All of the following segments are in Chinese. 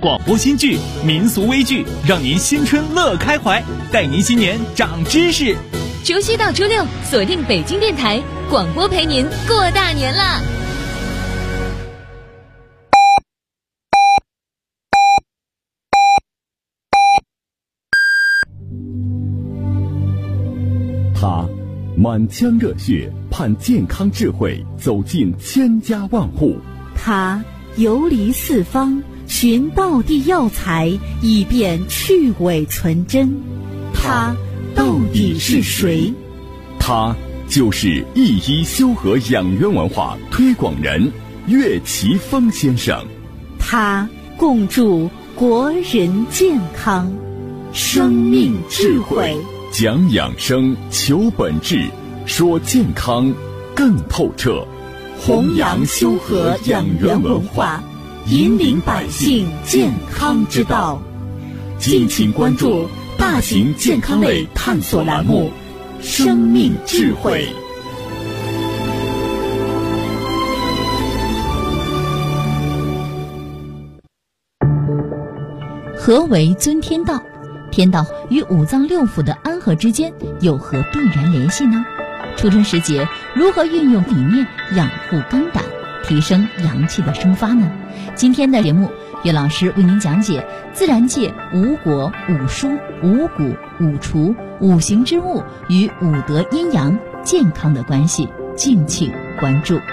广播新剧、民俗微剧，让您新春乐开怀，带您新年长知识。 周7到周6，锁定北京电台广播，陪您过大年啦！ 他满腔热血，盼健康智慧走进千家万户。 他游离四方，寻道地药材，以便去伪存真。他到底是谁？ 他就是一一修和养元文化推广人岳奇峰先生。 他共筑国人健康，生命智慧， 讲养生，求本质，说健康更透彻， 弘扬修和养元文化，引领百姓健康之道。敬请关注大型健康类探索栏目《生命智慧》。 何为尊天道？天道与五脏六腑的安和之间有何必然联系呢？初春时节，如何运用理念养护肝胆，提升阳气的生发呢？今天的节目，岳老师为您讲解自然界五果、五蔬、五谷、五除、五行之物与五德阴阳健康的关系，敬请关注。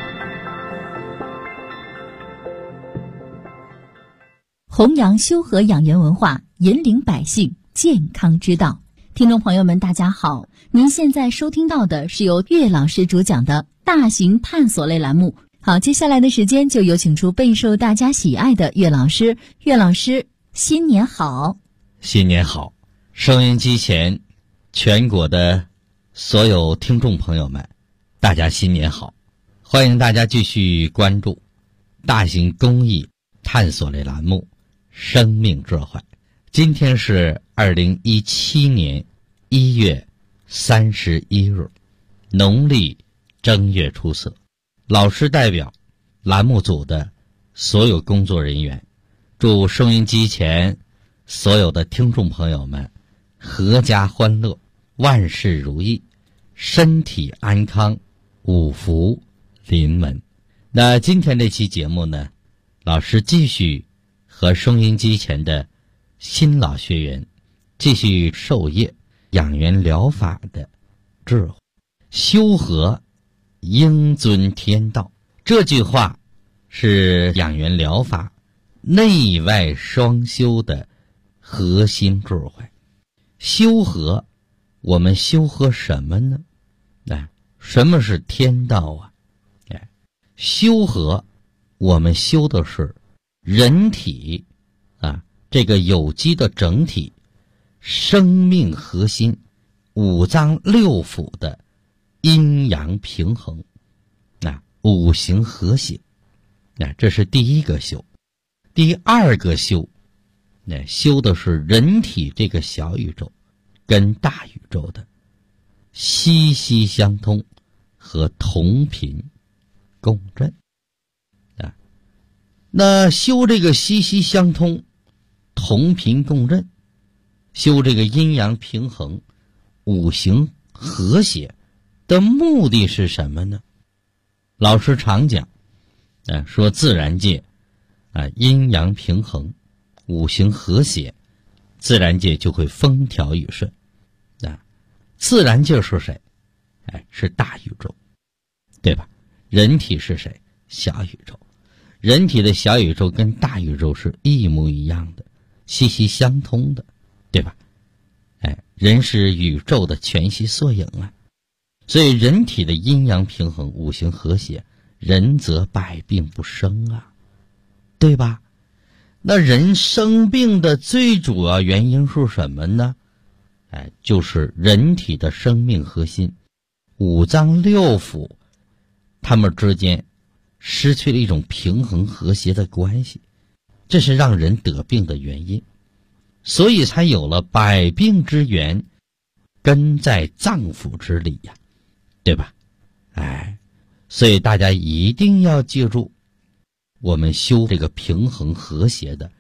弘扬修和养元文化，引领百姓健康之道。听众朋友们，大家好，您现在收听到的是由岳老师主讲的大型探索类栏目。好，接下来的时间就有请出备受大家喜爱的岳老师。岳老师，新年好！ 新年好！收音机前全国的所有听众朋友们，大家新年好！欢迎大家继续关注大型公益探索类栏目生命智慧。今天是2017年1月31日，农历正月初4。老师代表栏目组的所有工作人员，祝收音机前所有的听众朋友们阖家欢乐，万事如意，身体安康，五福临门。那今天这期节目呢，老师继续和收音机前的新老学员继续授业养元疗法的智慧。修和应遵天道，这句话是养元疗法内外双修的核心智慧。修和，我们修和什么呢？什么是天道啊？修和，我们修的是人体这个有机的整体，生命核心，五脏六腑的阴阳平衡，五行和谐，这是第一个修。第二个修，修的是人体这个小宇宙跟大宇宙的息息相通和同频共振。那修这个息息相通、同频共振，修这个阴阳平衡、五行和谐的目的是什么呢？老师常讲，说自然界阴阳平衡、五行和谐，自然界就会风调雨顺。自然界是谁？是大宇宙，对吧？人体是谁？小宇宙。人体的小宇宙跟大宇宙是一模一样的，息息相通的，对吧？人是宇宙的全息缩影啊。所以人体的阴阳平衡、五行和谐，人则百病不生啊，对吧？那人生病的最主要原因是什么呢？就是人体的生命核心，五脏六腑，它们之间失去了一种平衡和谐的关系，这是让人得病的原因。所以才有了百病之源，根在脏腑之理呀，对吧？所以大家一定要记住，我们修这个平衡和谐的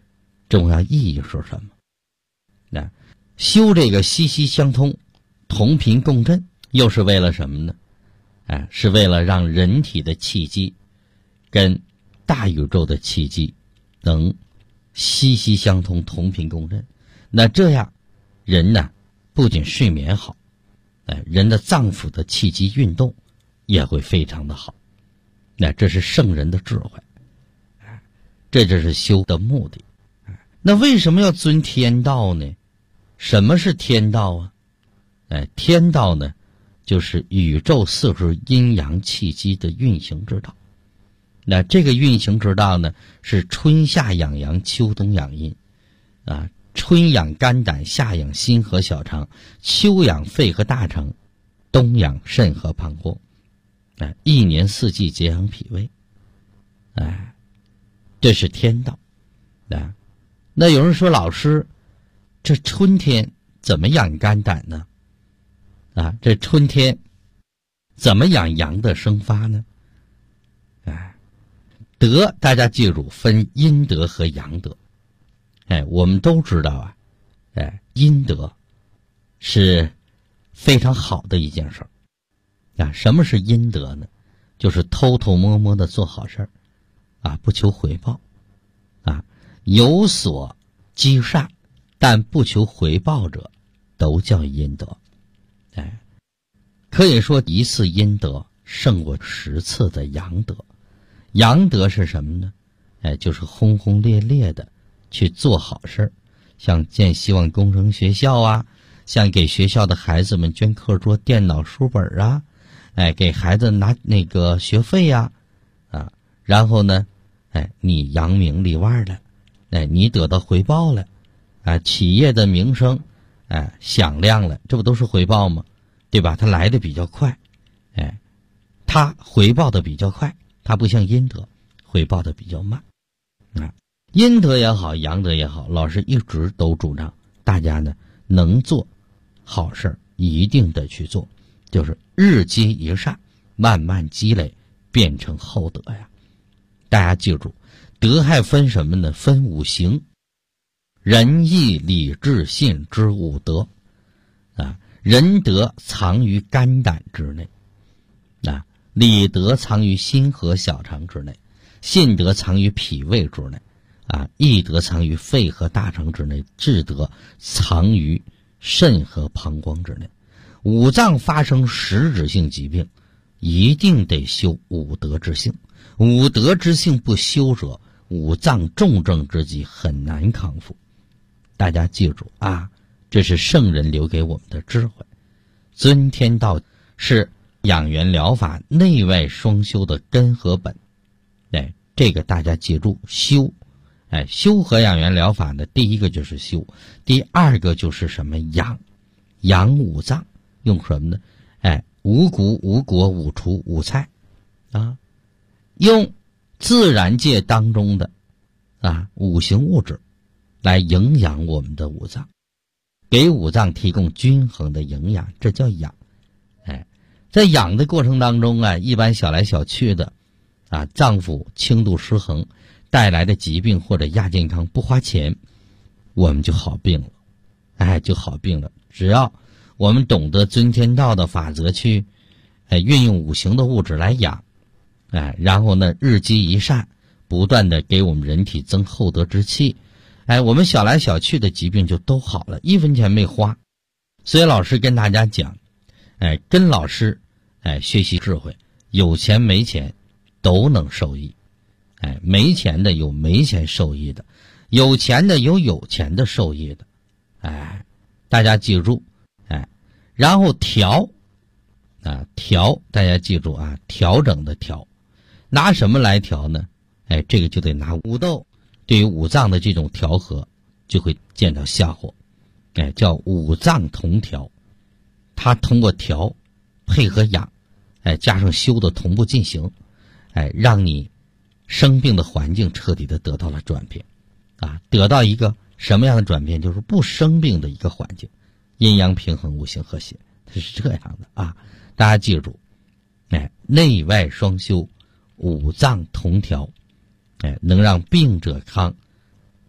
重要意义是什么？那修这个息息相通、同频共振，又是为了什么呢？是为了让人体的气机跟大宇宙的气机能息息相通、同频共振。那这样人呢，不仅睡眠好，人的脏腑的气机运动也会非常的好。那这是圣人的智慧，这就是修的目的。那为什么要遵天道呢？什么是天道啊？天道呢，就是宇宙四时阴阳气机的运行之道。那这个运行之道呢，是春夏养阳，秋冬养阴春养肝胆，夏养心和小肠，秋养肺和大肠，冬养肾和膀胱。一年四季节养脾胃。这是天道。那有人说，老师，这春天怎么养肝胆呢？这春天怎么养阳的生发呢？德大家记住，分阴德和阳德。我们都知道阴德是非常好的一件事儿。什么是阴德呢？就是偷偷摸摸的做好事儿，不求回报，有所积善但不求回报者，都叫阴德。可以说一次阴德胜过10次的阳德。阳德是什么呢？就是轰轰烈烈的去做好事，像建希望工程学校像给学校的孩子们捐课桌、电脑、书本给孩子拿那个学费然后呢，你扬名立万了，你得到回报了，企业的名声响亮了，这不都是回报吗？对吧？它来的比较快，它回报的比较快，它不像阴德回报的比较慢。阴德也好，阳德也好，老师一直都主张大家呢能做好事一定得去做，就是日积一善，慢慢积累变成厚德呀。大家记住，德还分什么呢？分五行：仁义礼智信之五德。仁德藏于肝胆之内，礼德藏于心和小肠之内，信德藏于脾胃之内，义德藏于肺和大肠之内，智德藏于肾和膀胱之内。五脏发生实质性疾病，一定得修五德之性。五德之性不修者，五脏重症之疾很难康复。大家记住这是圣人留给我们的智慧。遵天道是养元疗法内外双修的根和本。这个大家记住，修修和养元疗法的第一个就是修，第二个就是什么？养五脏。用什么呢？五谷、五果、五畜、五菜用自然界当中的五行物质来营养我们的五脏，给五脏提供均衡的营养，这叫养。在养的过程当中一般小来小去的脏腑轻度失衡带来的疾病或者亚健康，不花钱我们就好病了，就好病了。只要我们懂得遵天道的法则去运用五行的物质来养，然后呢日积一善，不断的给我们人体增厚德之气，我们小来小去的疾病就都好了，1分钱没花。所以老师跟大家讲，跟老师学习智慧，有钱没钱都能受益，没钱的有没钱受益的，有钱的有有钱的受益的，大家记住，然后调，大家记住调整的调，拿什么来调呢？这个就得拿五斗，对于五脏的这种调和就会见到效果，叫五脏同调。它通过调配合养，加上修的同步进行，让你生病的环境彻底的得到了转变，得到一个什么样的转变？就是不生病的一个环境，阴阳平衡，五行和谐，它是这样的大家记住，内外双修，五脏同调，能让病者康，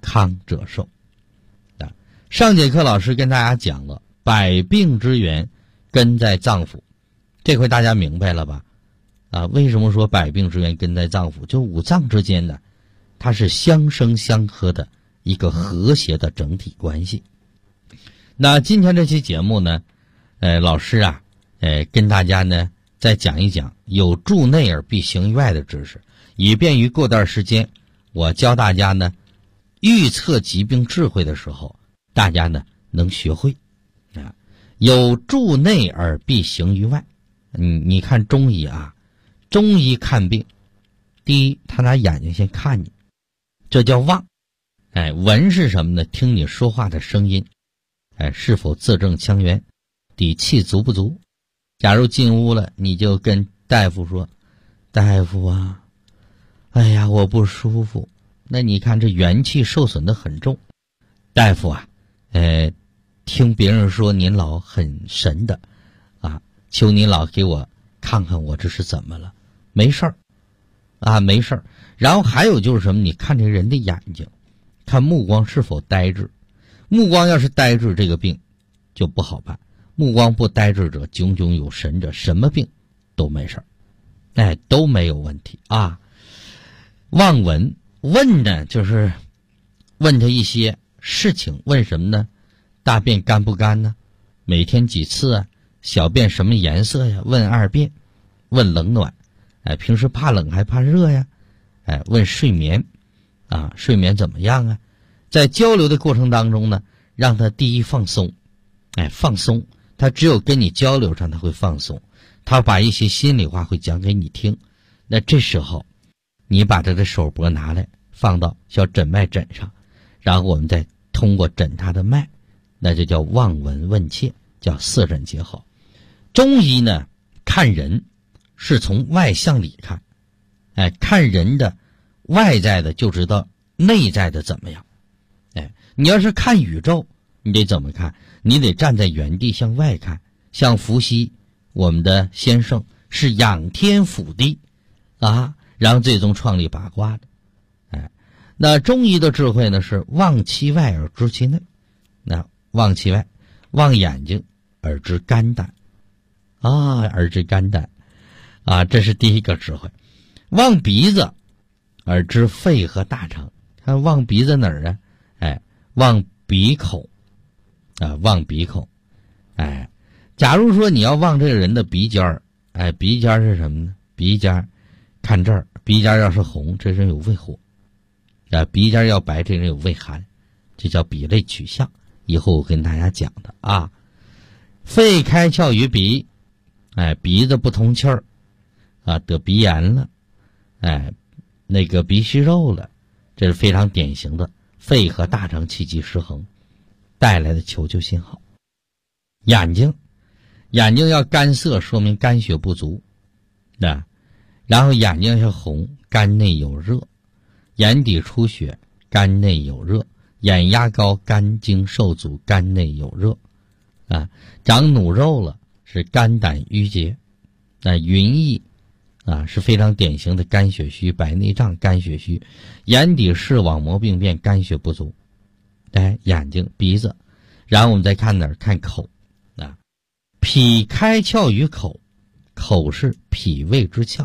康者寿。上节课老师跟大家讲了百病之源根在脏腑，这回大家明白了吧？为什么说百病之源根在脏腑？就五脏之间呢，它是相生相克的一个和谐的整体关系。那今天这期节目呢，老师跟大家呢再讲一讲有助内而必行于外的知识，以便于过段时间我教大家呢预测疾病智慧的时候，大家呢能学会。有助内而必行于外。你看中医中医看病，第一，他拿眼睛先看你，这叫望。闻是什么呢？听你说话的声音，是否字正腔圆，底气足不足。假如进屋了，你就跟大夫说，大夫啊，哎呀，我不舒服。那你看这元气受损的很重，大夫听别人说您老很神的求您老给我看看我这是怎么了。没事儿没事儿。然后还有就是什么，你看这人的眼睛，看目光是否呆滞。目光要是呆滞，这个病就不好办。目光不呆滞者，炯炯有神者，什么病都没事儿，都没有问题望闻，问呢就是问他一些事情，问什么呢？大便干不干呢？每天几次小便什么颜色呀？问2遍。问冷暖，平时怕冷还怕热呀？问睡眠睡眠怎么样啊？在交流的过程当中呢，让他第一放松，放松。他只有跟你交流上他会放松，他把一些心里话会讲给你听。那这时候你把他的手脖拿来放到小诊脉诊上，然后我们再通过诊他的脉，那就叫望闻问切，叫四诊结合。中医呢看人是从外向里看，看人的外在的就知道内在的怎么样。你要是看宇宙，你得怎么看？你得站在原地向外看。像伏羲我们的先生是仰天俯地然后最终创立八卦的。那中医的智慧呢是望其外而知其内。那望其外，望眼睛而知肝胆而知肝胆这是第一个智慧。望鼻子而知肺和大肠。看望鼻子哪儿啊？望鼻孔望鼻孔。假如说你要望这个人的鼻尖儿，鼻尖是什么呢？鼻尖看这儿，鼻尖要是红，这人有胃火鼻尖要白，这人有胃寒，这叫鼻类取向。以后我跟大家讲的肺开窍于鼻，鼻子不通气儿得鼻炎了，那个鼻息肉了，这是非常典型的肺和大肠气机失衡带来的求救信号。眼睛要干涩，说明肝血不足然后眼睛要红，肝内有热，眼底出血，肝内有热，眼压高，肝经受阻，肝内有热长努肉了，是肝胆郁结。云翳是非常典型的肝血虚，白内障肝血虚，眼底视网膜病变，肝血不足。眼睛鼻子，然后我们再看哪儿？看口脾开窍于口，口是脾胃之窍。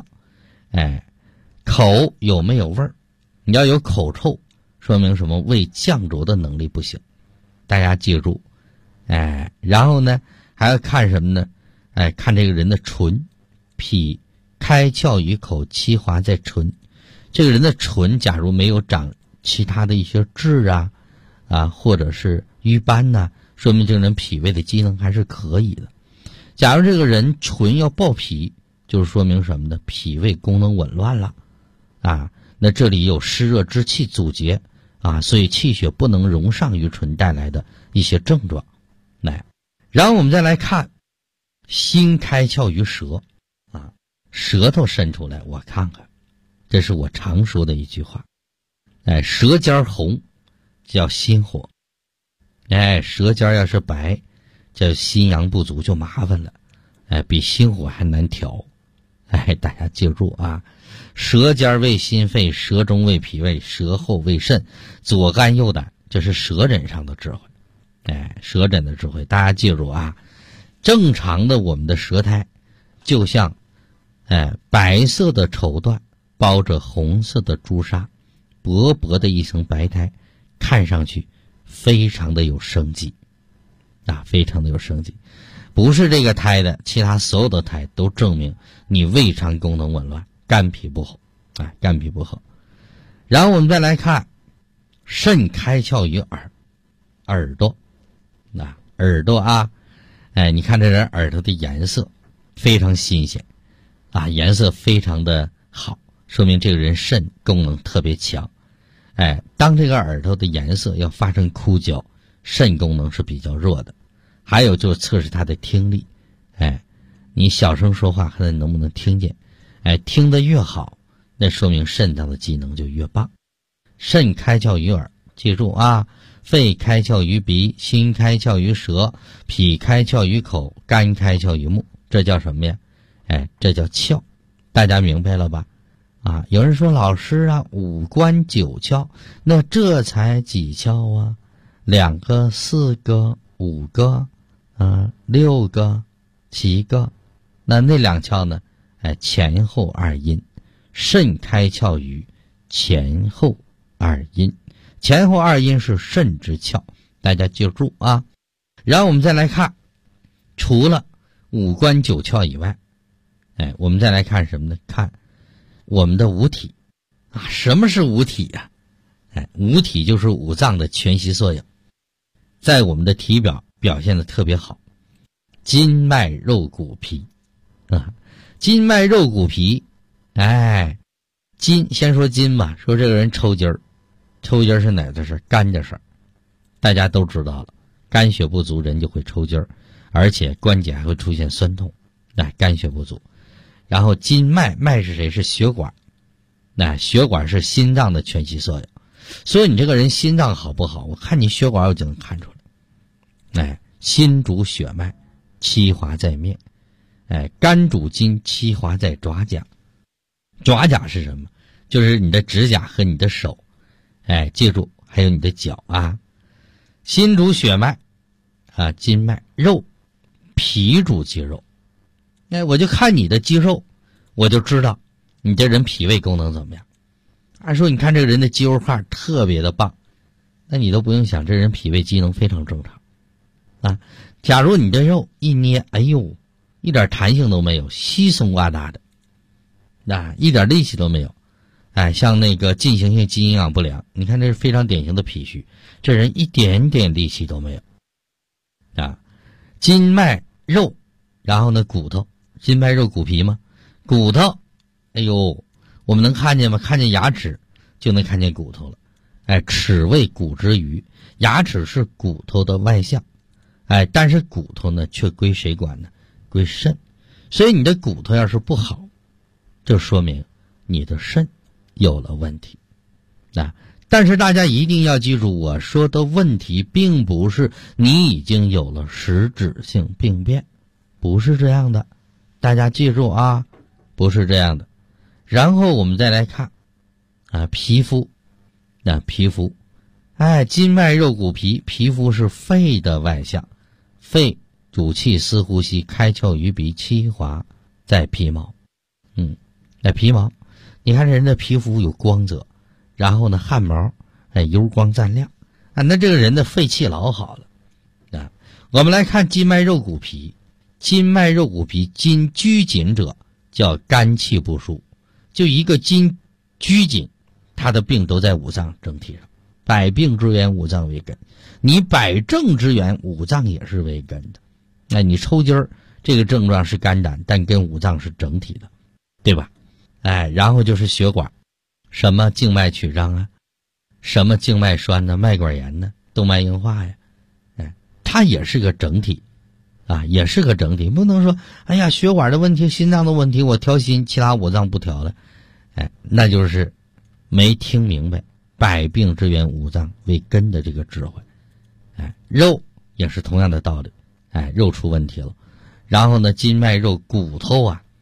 口有没有味儿？你要有口臭，说明什么？胃降浊的能力不行。大家记住然后呢还要看什么呢？看这个人的唇，脾开窍于口，其华在唇。这个人的唇假如没有长其他的一些痣或者是瘀斑说明这个人脾胃的机能还是可以的。假如这个人唇要爆皮，就是说明什么呢？脾胃功能紊乱了那这里有湿热之气阻结所以气血不能容上于唇带来的一些症状。然后我们再来看心开窍于舌舌头伸出来我看看，这是我常说的一句话舌尖红叫心火，舌尖要是白叫心阳不足，就麻烦了比心火还难调大家记住啊，舌尖为心肺，舌中为脾胃，舌后为肾，左肝右胆，这是舌诊上的智慧。舌诊的智慧，大家记住啊。正常的我们的舌苔就像白色的绸缎包着红色的朱砂，薄薄的一层白苔，看上去非常的有生机非常的有生机。不是这个苔的，其他所有的苔都证明你胃肠功能紊乱，肝脾不好肝脾不好。然后我们再来看肾开窍于耳朵耳朵啊，你看这人耳朵的颜色非常新鲜颜色非常的好，说明这个人肾功能特别强。当这个耳朵的颜色要发生枯焦，肾功能是比较弱的。还有就是测试他的听力，你小声说话看他能不能听见，听得越好，那说明肾脏的机能就越棒。肾开窍于耳，记住啊，肺开窍于鼻，心开窍于舌，脾开窍于口，肝开窍于目，这叫什么呀？这叫窍，大家明白了吧？有人说老师啊，5官9窍，那这才几窍啊？2个、4个、5个，6个、7个，那2窍呢？前后2阴，肾开窍于前后2阴，前后2阴是肾之窍，大家记住啊。然后我们再来看，除了5官9窍以外，我们再来看什么呢？看我们的五体什么是五体呀？五体就是五脏的全息缩影，在我们的体表表现的特别好。筋脉肉骨皮筋脉肉骨皮，筋先说筋吧，说这个人抽筋儿，抽筋儿是哪的事？肝的事儿，大家都知道了，肝血不足人就会抽筋儿，而且关节还会出现酸痛，肝血不足。然后筋脉是谁？是血管，血管是心脏的全息缩影，所以你这个人心脏好不好，我看你血管我就能看出来。心主血脉，七华在面，肝主筋，七华在爪甲。爪甲是什么？就是你的指甲和你的手，记住，还有你的脚啊。心主血脉筋脉，肉脾主肌肉。我就看你的肌肉，我就知道你这人脾胃功能怎么样。按说你看这个人的肌肉块特别的棒，那你都不用想，这人脾胃机能非常正常假如你的肉一捏，一点弹性都没有，稀松洼瘩的一点力气都没有。像那个进行性肌营养不良，你看这是非常典型的脾虚，这人一点点力气都没有筋脉肉，然后呢骨头，筋脉肉骨皮吗？骨头我们能看见吗？看见牙齿就能看见骨头了。齿为骨之余，牙齿是骨头的外象，但是骨头呢却归谁管呢？归肾。所以你的骨头要是不好，就说明你的肾有了问题但是大家一定要记住，我说的问题并不是你已经有了实质性病变，不是这样的，大家记住啊，不是这样的。然后我们再来看皮肤皮肤筋脉肉骨皮，皮肤是肺的外象，肺主气司呼吸，开窍于鼻，七华在皮毛。皮毛，你看这人的皮肤有光泽，然后呢汗毛油光锃亮那这个人的肺气老好了我们来看筋脉肉骨皮，筋脉肉骨皮，筋拘紧者叫肝气不舒，就一个筋拘紧，他的病都在五脏整体上。百病之源五脏为根，你百症之源五脏也是为根的。你抽筋儿这个症状是肝胆，但跟五脏是整体的，对吧？然后就是血管，什么静脉曲张什么静脉栓呢，脉管炎呢，动脉硬化呀，它也是个整体也是个整体。不能说血管的问题，心脏的问题我调心，其他五脏不调了，那就是没听明白百病之源五脏为根的这个智慧。肉也是同样的道理，肉出问题了。然后呢，筋脉肉骨头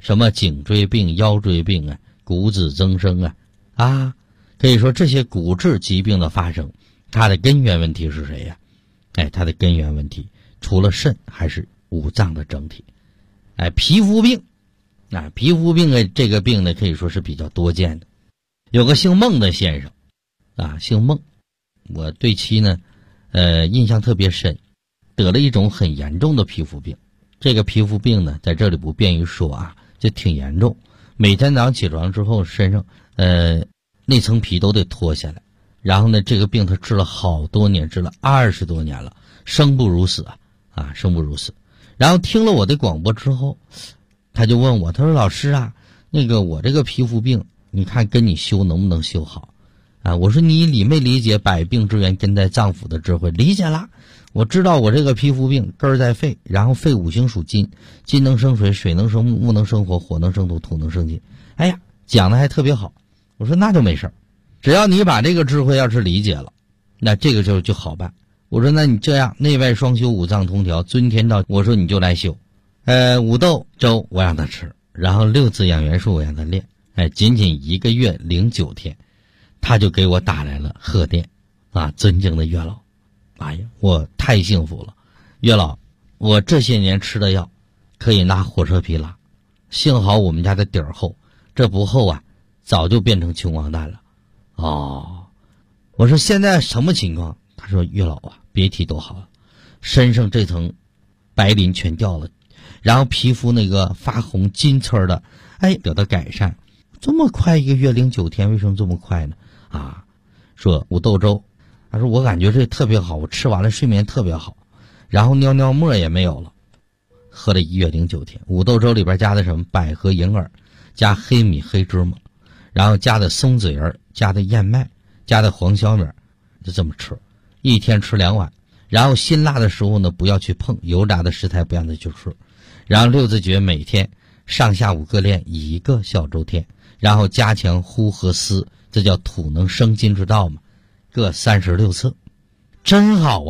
什么颈椎病、腰椎病啊、骨质增生啊，可以说这些骨质疾病的发生，它的根源问题是谁呀？它的根源问题除了肾还是五脏的整体。皮肤病皮肤病这个病呢，可以说是比较多见的。有个姓孟的先生姓孟，我对其呢印象特别深，得了一种很严重的皮肤病。这个皮肤病呢，在这里不便于说就挺严重。每天早上起床之后，身上那层皮都得脱下来。然后呢，这个病他治了好多年，治了20多年了，生不如死生不如死。然后听了我的广播之后，他就问我，他说老师那个我这个皮肤病，你看跟你修能不能修好我说你理没理解百病之源根在脏腑的智慧？理解了。我知道我这个皮肤病根在肺，然后肺五行属金，金能生水，水能生木，木能生火，火能生土，土能生金。讲的还特别好。我说那就没事，只要你把这个智慧要是理解了，那这个就好办。我说那你这样内外双修，五脏同调，尊天道，我说你就来修。五豆粥我让他吃，然后6字养元术我让他练。仅仅1个月09天，他就给我打来了贺电尊敬的月老，我太幸福了。月老，我这些年吃的药可以拿火车皮拉，幸好我们家的底儿厚，这不厚早就变成穷光蛋了。我说现在什么情况？他说月老别提多好了，身上这层白鳞全掉了，然后皮肤那个发红金刺的得到改善。这么快1个月09天，为什么这么快呢？说五豆粥，他说我感觉这特别好，我吃完了睡眠特别好，然后尿尿沫也没有了。喝了1月09天，五豆粥里边加的什么百合、银耳，加黑米、黑芝麻，然后加的松子仁，加的燕麦，加的黄小米，就这么吃，一天吃2碗。然后辛辣的食物呢不要去碰，油炸的食材不让它去吃。然后6字诀每天上下午各练1个小周天，然后加强呼和思，这叫土能生金之道嘛，各36次。真好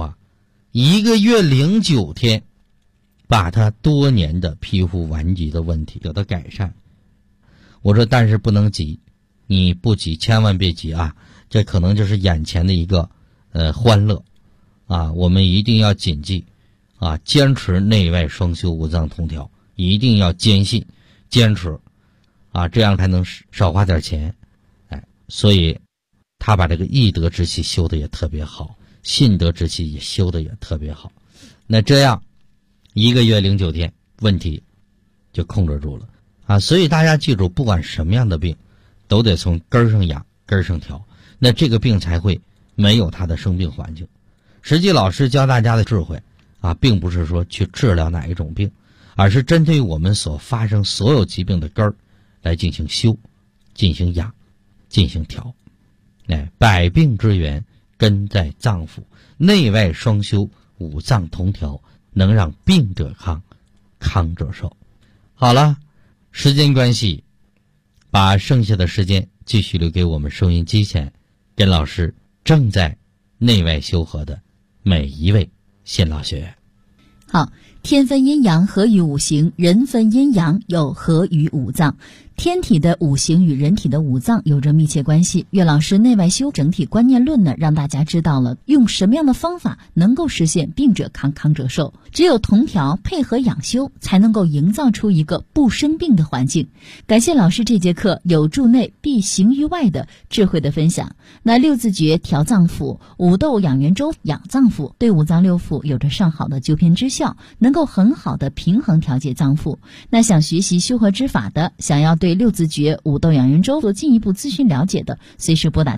1个月09天，把他多年的皮肤顽疾的问题得到改善。我说但是不能急，你不急千万别急这可能就是眼前的一个欢乐我们一定要谨记坚持内外双修，五脏同调，一定要坚信坚持这样才能少花点钱。所以他把这个易得之气修的也特别好，信得之气也修的也特别好。那这样1个月09天问题就控制住了所以大家记住，不管什么样的病都得从根上养，根上调，那这个病才会没有它的生病环境。实际老师教大家的智慧并不是说去治疗哪一种病，而是针对我们所发生所有疾病的根儿来进行修，进行养，进行调。百病之源根在脏腑，内外双修，五脏同调，能让病者康，康者寿。好了，时间关系，把剩下的时间继续留给我们收音机前跟老师正在内外修和的每一位新老学员。 好，天分阴阳合于五行，人分阴阳又合于五脏。天体的五行与人体的五脏有着密切关系。岳老师内外修整体观念论呢，让大家知道了用什么样的方法能够实现病者康，康者寿。只有同调配合养修，才能够营造出一个不生病的环境。感谢老师这节课有助内必行于外的智慧的分享。那6字诀调脏腑，五豆养元粥养脏腑，对五脏六腑有着上好的救偏之效，能够很好的平衡调节脏腑。那想学习修和之法的，想要对6字诀五豆养元粥做进一步咨询了解的，随时拨打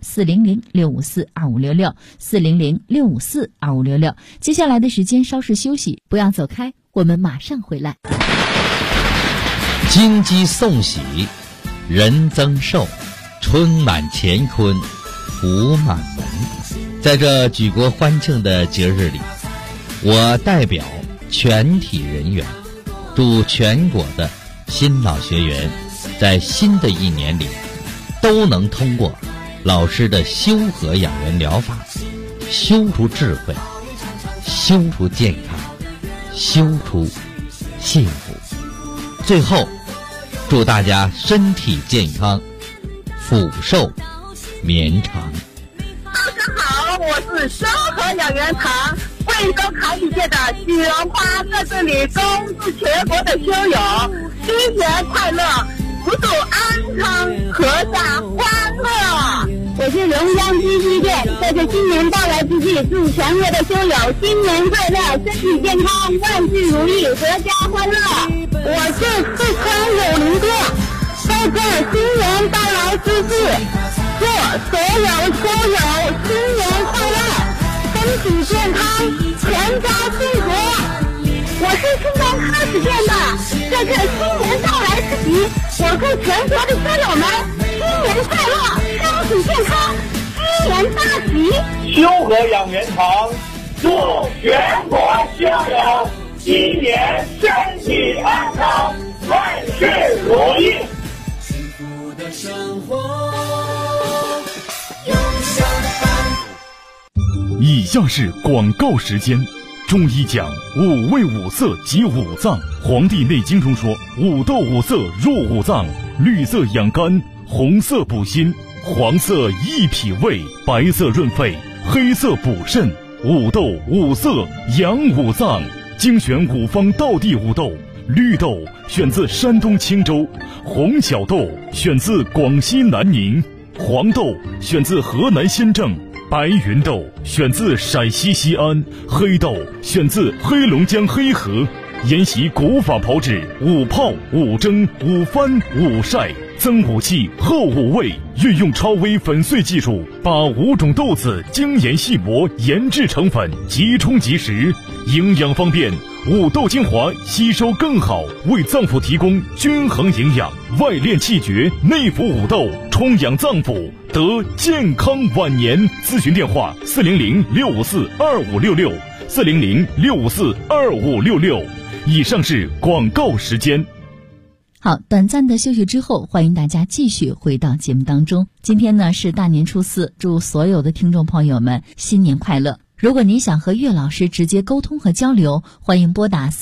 400-654-2566 400-654-2566。接下来的时间稍事休息，不要走开，我们马上回来。 金鸡送喜，人增寿，春满乾坤，福满门。在这举国欢庆的节日里，我代表全体人员，祝全国的新老学员在新的一年里都能通过老师的修和养元疗法，修出智慧，修出健康，修出幸福。最后祝大家身体健康，福寿绵长。 大家好，我是萧河养元堂贵州考体界的许荣花，在这里恭祝全国的修友新年快乐，福寿安康，阖家欢乐。我是龙江基金店，在这新年到来之际，祝全国的修友新年快乐，身体健康，万事如意，阖家欢乐。我是四川友邻哥，在这新年到来之际，祝所有修友新年快乐，身体健康，全家幸福。我是新年开始店的，在这新年到来之际，我祝全国的修友们新年快乐，身体健康，新年大吉。 修和养元堂祝全国修友新年身体安康，万事如意。幸福的生活永相伴。 以下是广告时间。中医讲五味五色即五脏，《黄帝内经》中说五斗五色入五脏，绿色养肝，红色补心，黄色益脾胃，白色润肺，黑色补肾。五斗五色养五脏，精选五方道地五豆。绿豆选自山东青州，红小豆选自广西南宁，黄豆选自河南新郑，白云豆选自陕西西安，黑豆选自黑龙江黑河。沿袭古法炮制，五泡、五蒸、五翻、五晒，增五气，厚五味，运用超微粉碎技术，把五种豆子精研细磨，研制成粉，即冲即食，营养方便。五豆精华吸收更好，为脏腑提供均衡营养，外练气绝，内服五豆，充养脏腑，得健康晚年。咨询电话400-654-2566，400-654-2566。以上是广告时间。 好，短暂的休息之后，欢迎大家继续回到节目当中。今天呢是大年初四，祝所有的听众朋友们新年快乐。如果您想和岳老师直接沟通和交流，欢迎拨打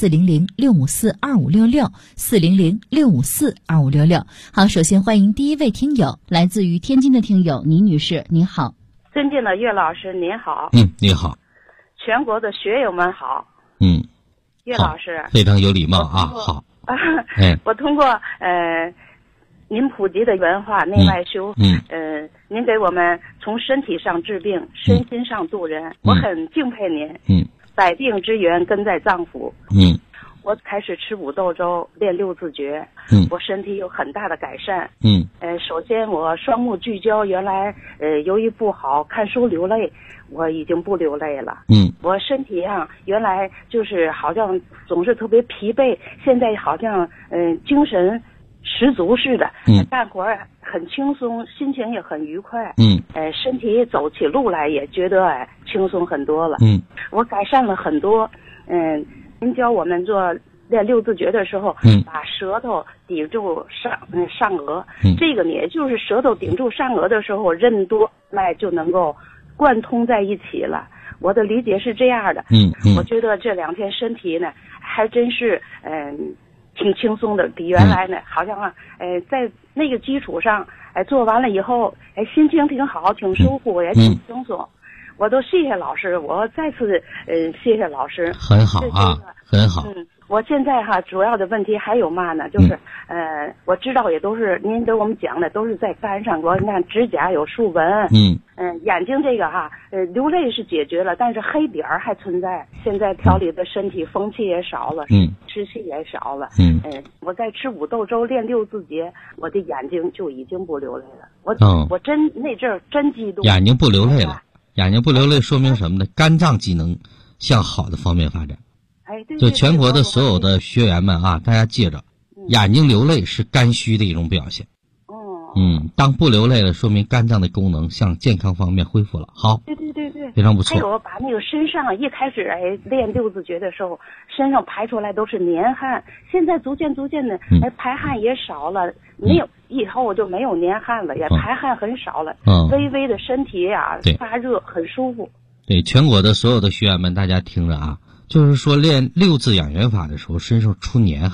400-654-2566，400-654-2566。好，首先欢迎第一位听友，来自于天津的听友倪女士，您好。 尊敬的岳老师您好。 你好。 全国的学友们好。岳老师非常有礼貌啊，好。 我通过您普及的文化内外修，您给我们从身体上治病，身心上度人，我很敬佩您。百病之源根在脏腑。我开始吃五豆粥，练六字诀，我身体有很大的改善。首先我双目聚焦，原来由于不好看书流泪，我已经不流泪了。我身体上原来就是好像总是特别疲惫，现在好像精神十足似的，干活很轻松，心情也很愉快。身体走起路来也觉得轻松很多了。我改善了很多。您教我们做练六字诀的时候，把舌头顶住上颚，这个呢也就是舌头顶住上颚的时候，任督脉就能够贯通在一起了。我的理解是这样的。我觉得这2天身体呢还真是挺轻松的，比原来呢好像在那个基础上做完了以后心情挺好，挺舒服，也挺轻松。我都谢谢老师，我再次谢谢老师。 很好啊，很好。 我现在主要的问题还有嘛呢？就是我知道也都是您给我们讲的，都是在肝上。我看指甲有竖纹，眼睛这个流泪是解决了，但是黑点儿还存在。现在调理的身体风气也少了，湿气也少了。我在吃五豆粥练六字诀，我的眼睛就已经不流泪了。我真那阵儿真激动。 眼睛不流泪了。眼睛不流泪说明什么呢？肝脏机能向好的方面发展。就全国的所有的学员们啊，大家记着，眼睛流泪是肝虚的一种表现。当不流泪了，说明肝脏的功能向健康方面恢复了。好， 对， 非常不错。 还有把那个身上一开始练六字诀的时候，身上排出来都是年汗，现在逐渐的排汗也少了，没有以后我就没有年汗了，也排汗很少了，微微的身体发热，很舒服。 对，全国的所有的学员们，大家听着啊，就是说练六字养元法的时候，身上出年汗，这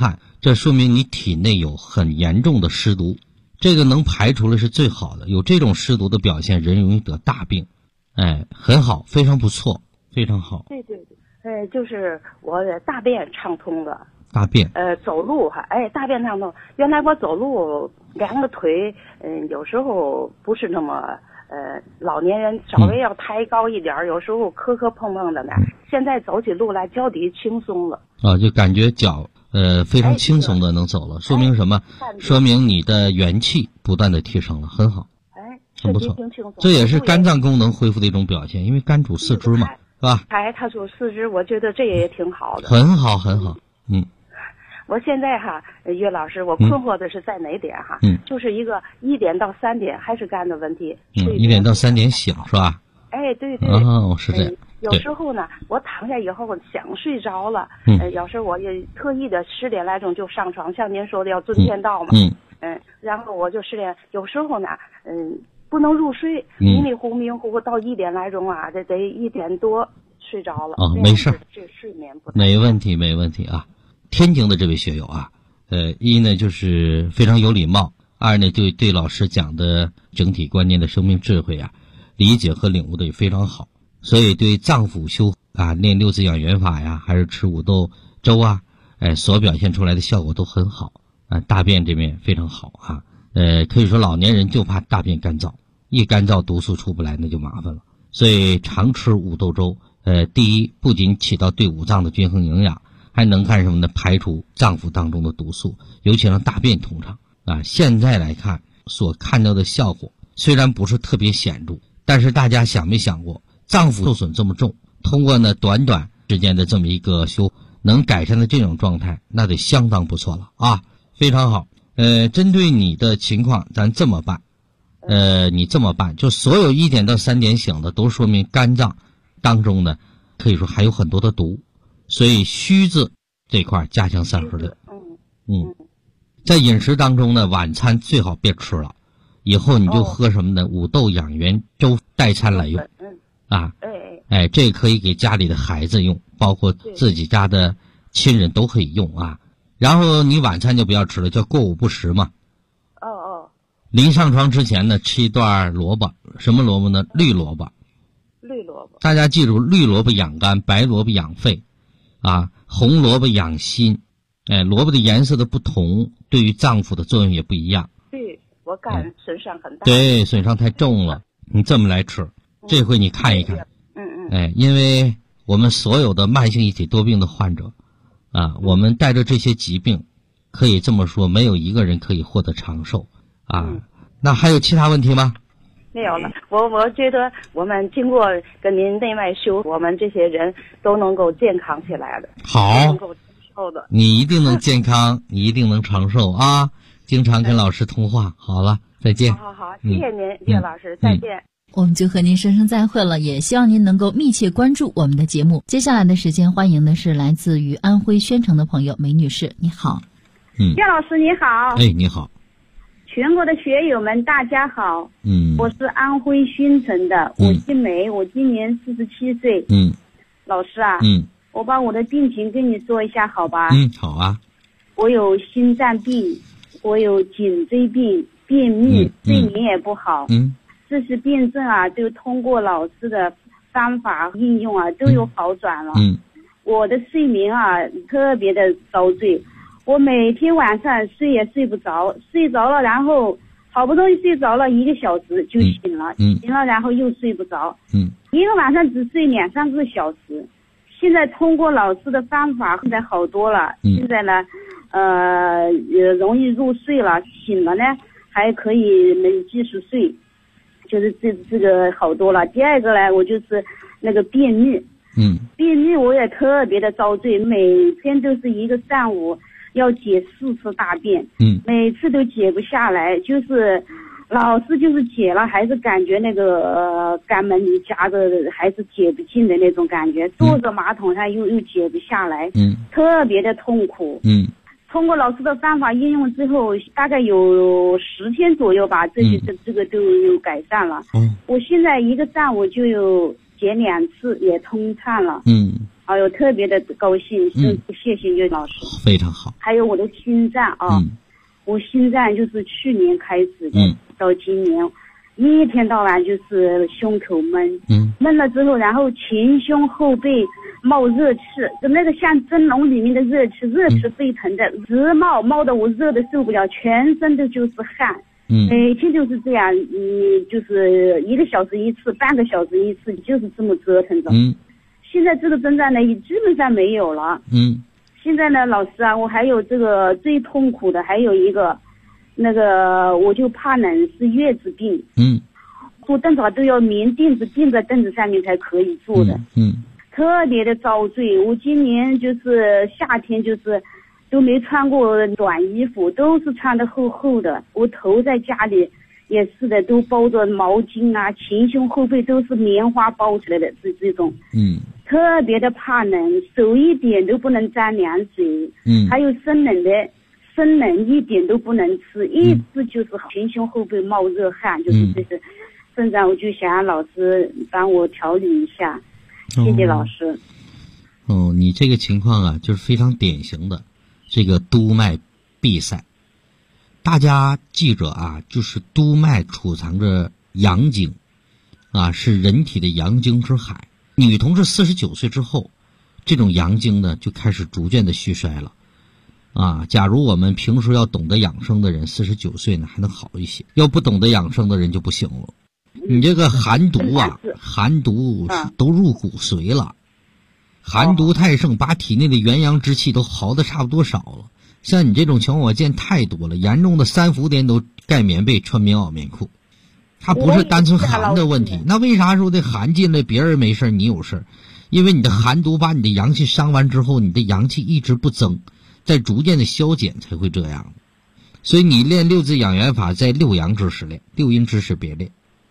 这说明你体内有很严重的湿毒，这个能排除了是最好的。有这种湿毒的表现，人容易得大病。很好，非常不错，非常好。 对对对，就是我的大便畅通了。 大便？ 走路哈，大便畅通。原来我走路两个腿，有时候不是那么，老年人稍微要抬高一点，有时候磕磕碰碰的呢。现在走起路来脚底轻松了。 就感觉脚非常轻松的能走了，说明什么？说明你的元气不断的提升了，很好。很不错，这也是肝脏功能恢复的一种表现，因为肝主四肢嘛，是吧？ 他主四肢，我觉得这也挺好的。 很好，很好。 我现在哈，岳老师，我困惑的是在哪点哈？就是一个1点到3点还是肝的问题。 1点到3点醒是吧？ 对对。 是这样。 有时候呢，我躺下以后想睡着了，有时候我也特意的10点来钟就上床，像您说的要遵天道嘛。然后我就10点，有时候呢，不能入睡，迷迷糊糊到1点来钟啊，得1点多睡着了。 没事， 这睡眠不没问题，没问题啊。天津的这位学友啊，一呢就是非常有礼貌，二呢对老师讲的整体观念的生命智慧啊，理解和领悟的也非常好，所以对脏腑修啊，练6字养元法呀，还是吃五豆粥啊，所表现出来的效果都很好啊。大便这边非常好啊，可以说老年人就怕大便干燥，一干燥毒素出不来那就麻烦了，所以常吃五豆粥，第一不仅起到对五脏的均衡营养，还能干什么呢？排除脏腑当中的毒素，尤其让大便通畅啊。现在来看所看到的效果虽然不是特别显著，但是大家想没想过，脏腑受损这么重，通过呢短时间的这么一个修，能改善的这种状态，那得相当不错了啊，非常好。针对你的情况，咱这么办，你这么办，就所有1点到3点醒的，都说明肝脏当中呢，可以说还有很多的毒。所以虚字这块加强3合的。在饮食当中呢，晚餐最好别吃了，以后你就喝什么呢？五豆养元粥代餐来用。这可以给家里的孩子用，包括自己家的亲人都可以用啊。然后你晚餐就不要吃了，叫过午不食嘛。临上床之前呢，吃一段萝卜，什么萝卜呢？绿萝卜。 绿萝卜。 大家记住，绿萝卜养肝，白萝卜养肺。红萝卜养心，萝卜的颜色的不同，对于脏腑的作用也不一样。 对，我肝损伤很大。 对，损伤太重了，你这么来吃，这回你看一看。因为我们所有的慢性一体多病的患者，我们带着这些疾病，可以这么说，没有一个人可以获得长寿啊。那还有其他问题吗？ 没有了，我觉得我们经过跟您内外修，我们这些人都能够健康起来的。 好， 能够长寿的。 你一定能健康，你一定能长寿啊！经常跟老师通话。好了，再见。 好，谢谢您，岳老师，再见。 我们就和您说声再会了，也希望您能够密切关注我们的节目。接下来的时间，欢迎的是来自于安徽宣城的朋友梅女士，你好。 岳老师你好。 你好。 全国的学友们大家好，我是安徽宣城的，我姓梅，我今年47岁。老师啊，我把我的病情跟你说一下好吧？ 好啊。 我有心脏病，我有颈椎病，便秘，睡眠也不好。这些病症啊，就通过老师的方法应用啊，都有好转了。我的睡眠啊，特别的遭罪。我每天晚上睡也睡不着，睡着了，然后好不容易睡着了1个小时就醒了，醒了然后又睡不着，一个晚上只睡2-3个小时。现在通过老师的方法，现在好多了。现在呢，容易入睡了，醒了呢还可以能继续睡，就是这个好多了。第二个呢，我就是那个便秘，便秘我也特别的遭罪，每天都是一个上午要解4次大便，每次都解不下来，就是老是就是解了，还是感觉那个肛门里夹着还是解不进的那种感觉，坐着马桶上又解不下来，特别的痛苦。通过老师的方法应用之后，大概有10天左右吧，这个都有改善了。我现在一个上午就有解2次，也通畅了。 哎呦，特别的高兴，谢谢岳老师， 非常好。 还有我的心脏啊，我心脏就是去年开始的，到今年，一天到晚就是胸口闷，闷了之后，然后前胸后背冒热气，就那个像蒸笼里面的热气沸腾的，直冒得我热的受不了，全身的就是汗。每天就是这样，就是1个小时一次，半个小时一次，就是这么折腾着。现在这个症状呢，也基本上没有了。现在呢，老师啊，我还有这个最痛苦的，还有一个，那个我就怕冷，是月子病。坐凳子啊都要棉垫子垫在凳子上面才可以坐的。特别的遭罪。我今年就是夏天就是都没穿过短衣服，都是穿的厚厚的。我头在家里也是的，都包着毛巾啊，前胸后背都是棉花包起来的，这种。特别的怕冷，手一点都不能沾凉水。还有生冷一点都不能吃，一直就是前胸后背冒热汗，就是这是症状。我就想让老师帮我调理一下，谢谢老师。 你这个情况啊，就是非常典型的这个督脉闭塞。大家记着啊，就是督脉储藏着阳精啊，是人体的阳精之海。女同志49岁之后，这种阳精呢就开始逐渐的虚衰了啊。假如我们平时要懂得养生的人，49岁呢还能好一些，要不懂得养生的人就不行了。你这个寒毒啊，寒毒都入骨髓了，寒毒太盛，把体内的元阳之气都耗得差不多少了。像你这种情况我见太多了，严重的3伏天都盖棉被穿棉袄棉裤。它不是单纯寒的问题，那为啥说的寒进来别人没事你有事？因为你的寒毒把你的阳气伤完之后，你的阳气一直不增，在逐渐的消减才会这样。所以你练6字养元法，在6阳之时练，6阴之时别练。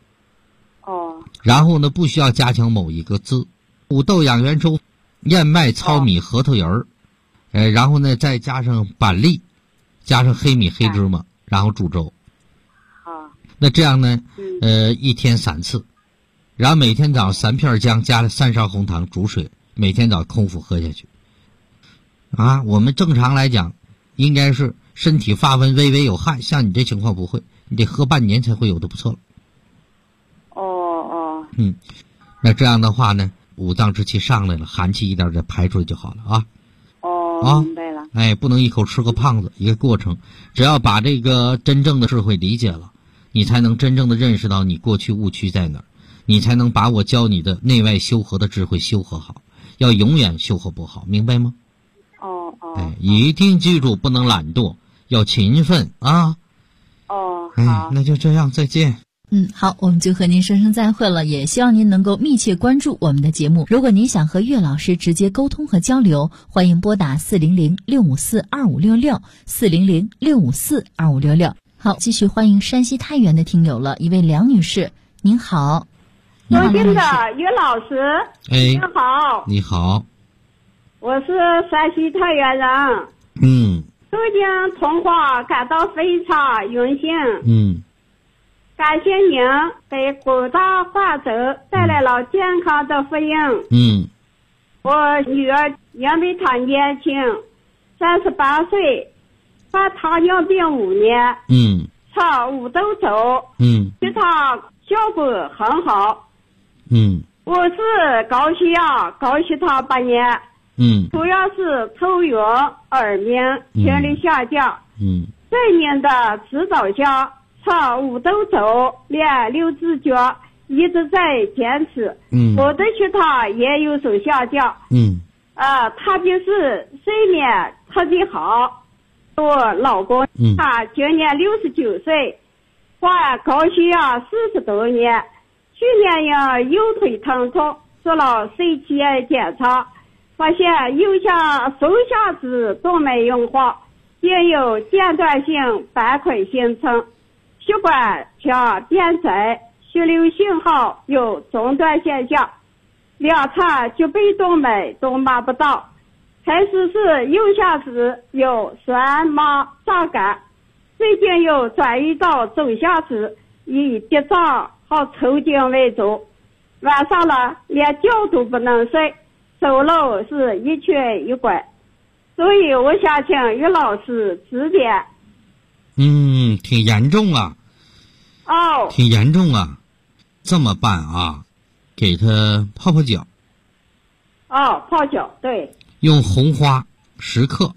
然后呢，不需要加强某一个字，五豆养元粥、燕麦、糙米、核桃仁儿，然后呢再加上板栗，加上黑米、黑芝麻，然后煮粥。那这样呢，一天3次，然后每天早上3片姜加了3勺红糖煮水，每天早空腹喝下去。我们正常来讲，应该是身体发温微微有汗，像你这情况不会，你得喝半年才会有的不错了。那这样的话呢，五脏之气上来了，寒气一点点排出来就好了啊。 明白了。 不能一口吃个胖子，一个过程。只要把这个真正的智慧理解了，你才能真正的认识到你过去误区在哪儿，你才能把我教你的内外修和的智慧修和好，要永远修和不好，明白吗？一定记住，不能懒惰，要勤奋啊。 好。 那就这样，再见。 好，我们就和您说声再会了，也希望您能够密切关注我们的节目。如果您想和岳老师直接沟通和交流，欢迎拨打400-654-2566 400-654-2566。好，继续欢迎山西太原的听友了，一位梁女士，您好。 尊敬的岳老师，您好。 你好。 我是山西太原人。受您通话感到非常荣幸。感谢您给广大患者带来了健康的福音。我女儿因为她年轻，38岁，患糖尿病5年，吃五豆粥，对她效果很好。我是高血压、高血糖8年，主要是头晕、耳鸣、听力下降。在您的指导下，吃五豆粥，练6字诀，一直在坚持。我的血糖也有所下降。特别是睡眠特别好。我老公他今年69岁，患高血压40多年，去年因右腿疼痛做了CT检查，发现右下手下肢动脉硬化，并有间断性斑块形成，血管腔变窄，血流信号有中断现象，2场就被动脉都摸不到。开始是右下肢有酸麻胀感，最近又转移到左下肢，以跌胀和抽筋为主。晚上了连觉都不能睡， 走路是一瘸一拐，所以我想请于老师指点。 挺严重啊。 哦。 挺严重啊，这么办啊，给他泡泡脚。 泡脚，对。 用红花10克。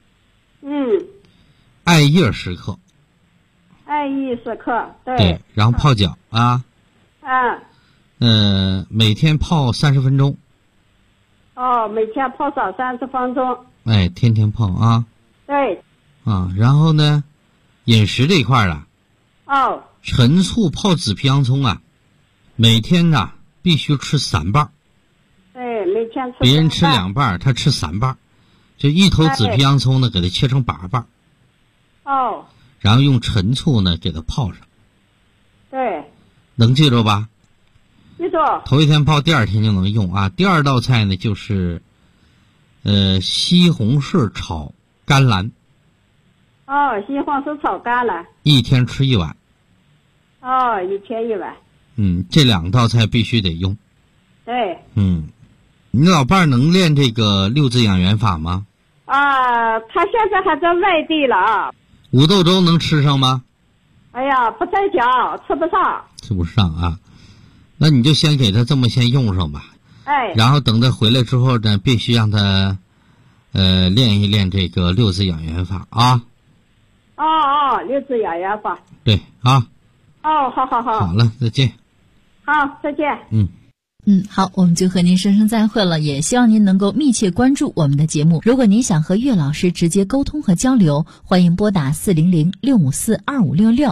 艾叶10克。 艾叶10克，对。 对，然后泡脚啊。每天泡30分钟。 每天泡上30分钟。 天天泡啊。 对。 然后呢，饮食这一块了。陈醋泡紫皮洋葱啊，每天呢必须吃3瓣。 对，每天吃。 别人吃2瓣，他吃3瓣，就一头紫皮洋葱呢，给它切成8瓣。然后用陈醋呢给它泡上。 对。 能记住吧？ 记住。 头一天泡，第2天就能用啊。第2道菜呢就是西红柿炒甘蓝。 西红柿炒甘蓝。 一天吃1碗。 一天1碗。 这2道菜必须得用。 对。 你老伴儿能练这个6字养元法吗？ 他现在还在外地了。 五豆粥能吃上吗？ 哎呀，不在家，吃不上。 吃不上啊，那你就先给他这么先用上吧。然后等他回来之后呢，必须让他练一练这个6字养元法啊。 6字养元法。 对啊。 好。 好了，再见。 好，再见。 好，我们就和您说声再会了，也希望您能够密切关注我们的节目。如果您想和岳老师直接沟通和交流，欢迎拨打400-654-2566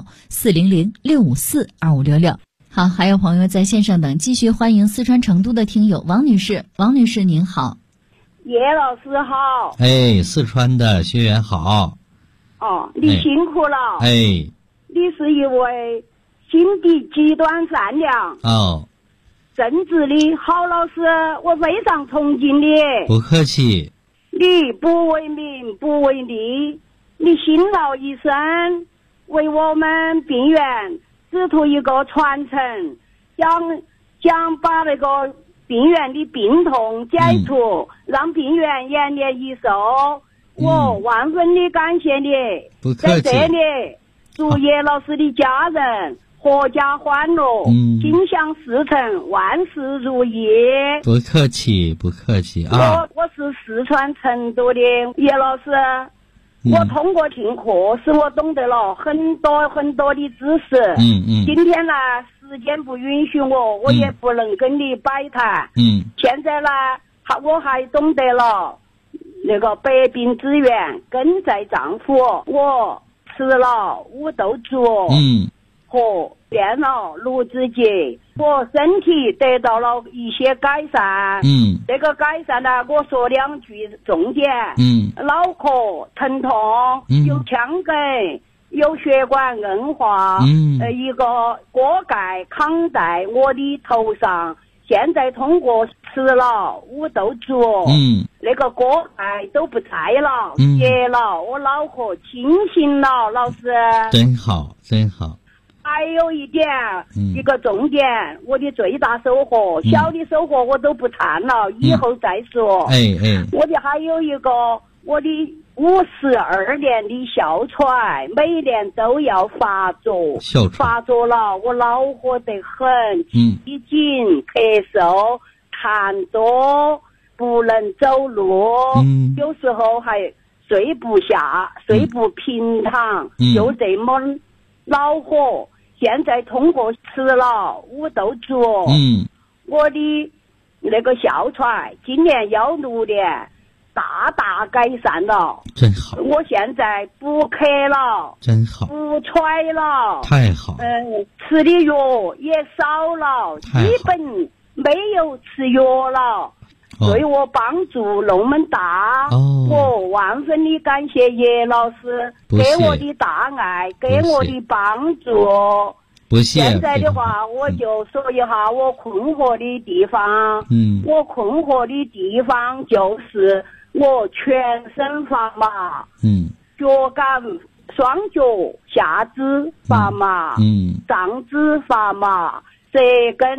400-654-2566。好，还有朋友在线上等，继续欢迎四川成都的听友王女士。王女士您好。 叶老师好。 四川的学员好。 你辛苦了。你是一位心地极端善良正直的好老师，我非常崇敬你。 不客气。 你不为名不为利，你辛劳一生，为我们病院指出一个传承，想把那个病院的病痛解除，让病院延年益寿。我万分的感谢你。 不客气。 在这里祝叶老师的家人阖家欢乐，心想事成，万事如意。 不客气，不客气啊！ 我是四川成都的叶老师，我通过听课使我懂得了很多很多的知识。今天呢，时间不允许我也不能跟你摆谈。现在呢，我还懂得了那个百病之源根在脏腑，我吃了五豆粥。和练了6字诀，我身体得到了一些改善。这个改善呢，我说2句重点。脑壳疼痛，有腔梗，有血管硬化，一个锅盖扛在我的头上。现在通过吃了五豆粥，那个锅盖都不在了，解了，我脑壳清醒了。老师， 真好，真好。 还有一点，一个重点，我的最大收获，小的收获我都不谈了，以后再说。我的还有一个，我的52年的哮喘，每年都要发作，发作了，我恼火得很，气紧，咳嗽，痰多，不能走路，有时候还睡不下，睡不平躺，就这么恼火。现在通过吃了五豆粥，我的那个哮喘今年16年大大改善了， 真好。 我现在不咳了， 真好， 不喘了， 太好。 吃的药也少了，基本没有吃药了，对我帮助那么大。我万分的感谢叶老师给我的大爱，给我的帮助。 不谢。 现在的话，我就说一下我困惑的地方。我困惑的地方就是我全身发麻，脚感、双脚下肢发麻，上肢发麻，舌根、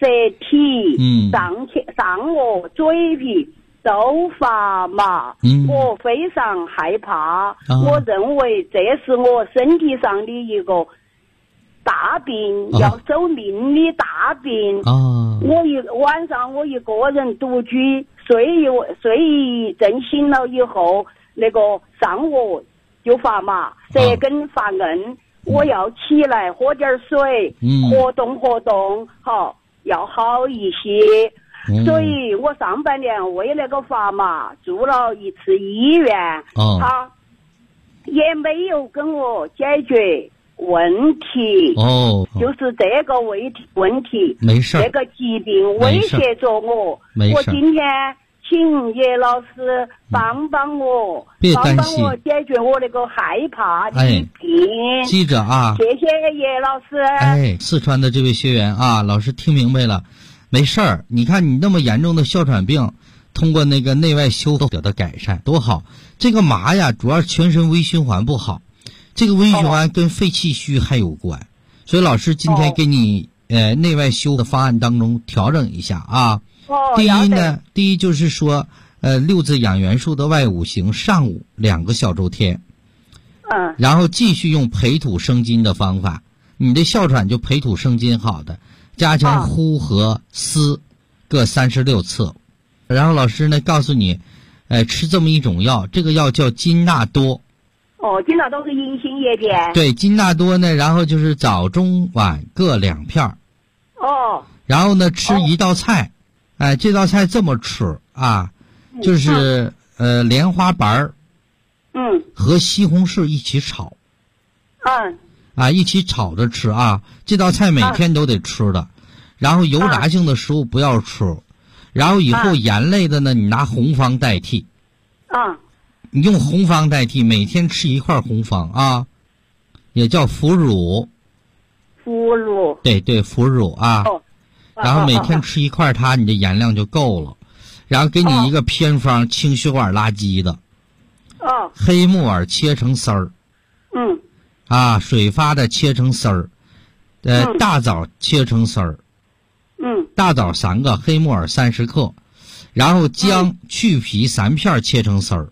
舌体、上颚、嘴皮都发麻，我非常害怕。我认为这是我身体上的一个大病，要守命的大病。晚上我一个人独居，睡一阵醒了以后，那个上颚就发麻，舌根发硬，我要起来喝点水，活动活动，要好一些。所以我上半年为那个发麻住了一次医院，他也没有跟我解决问题，就是这个问题， 没事， 这个疾病威胁着我。我今天请叶老师帮帮我，帮帮我解决我那个害怕的病。 记着啊， 谢谢叶老师。 四川的这位学员啊，老师听明白了。没事儿，你看你那么严重的哮喘病，通过那个内外修复得到改善，多好！这个麻呀，主要是全身微循环不好，这个微循环跟肺气虚还有关，所以老师今天给你内外修的方案当中调整一下啊。第一就是说6字养元术的外五行上午2个小周天，然后继续用培土生金的方法，你的哮喘就培土生金好的。加强呼和嘶各36次，然后老师呢告诉你，吃这么一种药，这个药叫金纳多。 金纳多是银杏叶片。 对，金纳多呢，然后就是早中晚各2片。然后呢吃一道菜，这道菜这么吃啊，就是莲花白和西红柿一起炒。一起炒着吃啊！这道菜每天都得吃的，然后油炸性的食物不要吃，然后以后盐类的呢，你拿红方代替。你用红方代替，每天吃一块红方啊，也叫腐乳。 腐乳。 对，腐乳啊。然后每天吃一块它，你的盐量就够了。然后给你一个偏方，清血管垃圾的。黑木耳切成丝儿。水发的切成丝儿，大枣切成丝儿，大枣3个，黑木耳30克，然后姜去皮3片切成丝儿，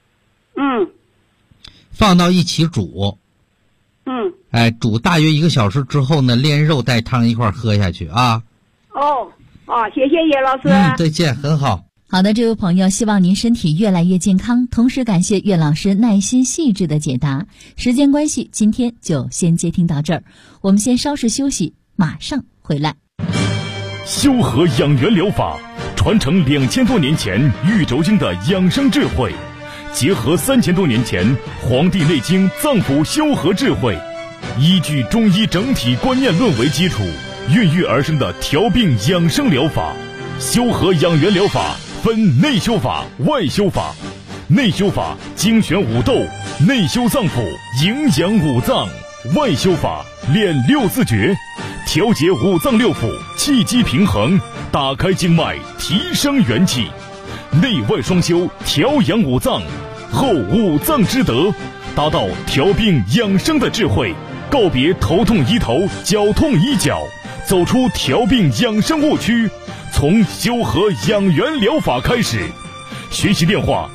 放到一起煮，煮大约1个小时之后呢，连肉带汤一块喝下去啊。 谢谢叶老师。 再见，很好。 好的，这位朋友，希望您身体越来越健康，同时感谢岳老师耐心细致的解答。时间关系，今天就先接听到这儿，我们先稍事休息，马上回来。 修和养元疗法传承2000多年前玉轴经的养生智慧，结合3000多年前《黄帝内经》脏腑修和智慧，依据中医整体观念论为基础，孕育而生的调病养生疗法。修和养元疗法分内修法、外修法。内修法精选五斗，内修脏腑，营养五脏；外修法练6字诀，调节五脏六腑，气机平衡，打开经脉，提升元气。内外双修，调养五脏，后五脏之德，达到调病养生的智慧，告别头痛医头，脚痛医脚，走出调病养生误区。从修和养元疗法开始，学习电话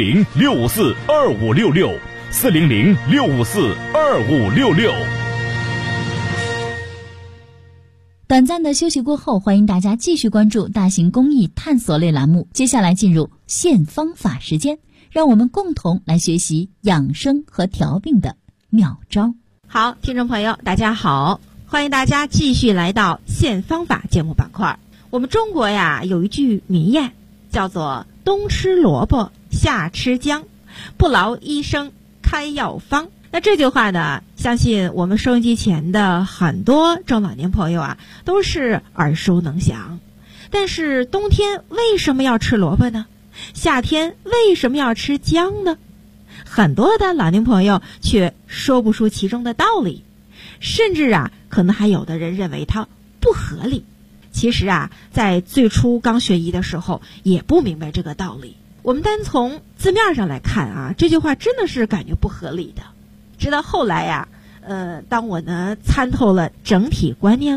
400-654-2566，400-654-2566。 短暂的休息过后，欢迎大家继续关注大型公益探索类栏目。接下来进入现方法时间，让我们共同来学习养生和调病的妙招。 好，听众朋友，大家好，欢迎大家继续来到现方法节目板块。我们中国呀有一句民谚，叫做冬吃萝卜夏吃姜，不劳医生开药方。那这句话呢，相信我们收音机前的很多中老年朋友啊都是耳熟能详。但是冬天为什么要吃萝卜呢？夏天为什么要吃姜呢？很多的老年朋友却说不出其中的道理，甚至啊可能还有的人认为它不合理。其实啊，在最初刚学医的时候也不明白这个道理。我们单从字面上来看啊，这句话真的是感觉不合理的。直到后来呀，当我呢参透了整体观念论，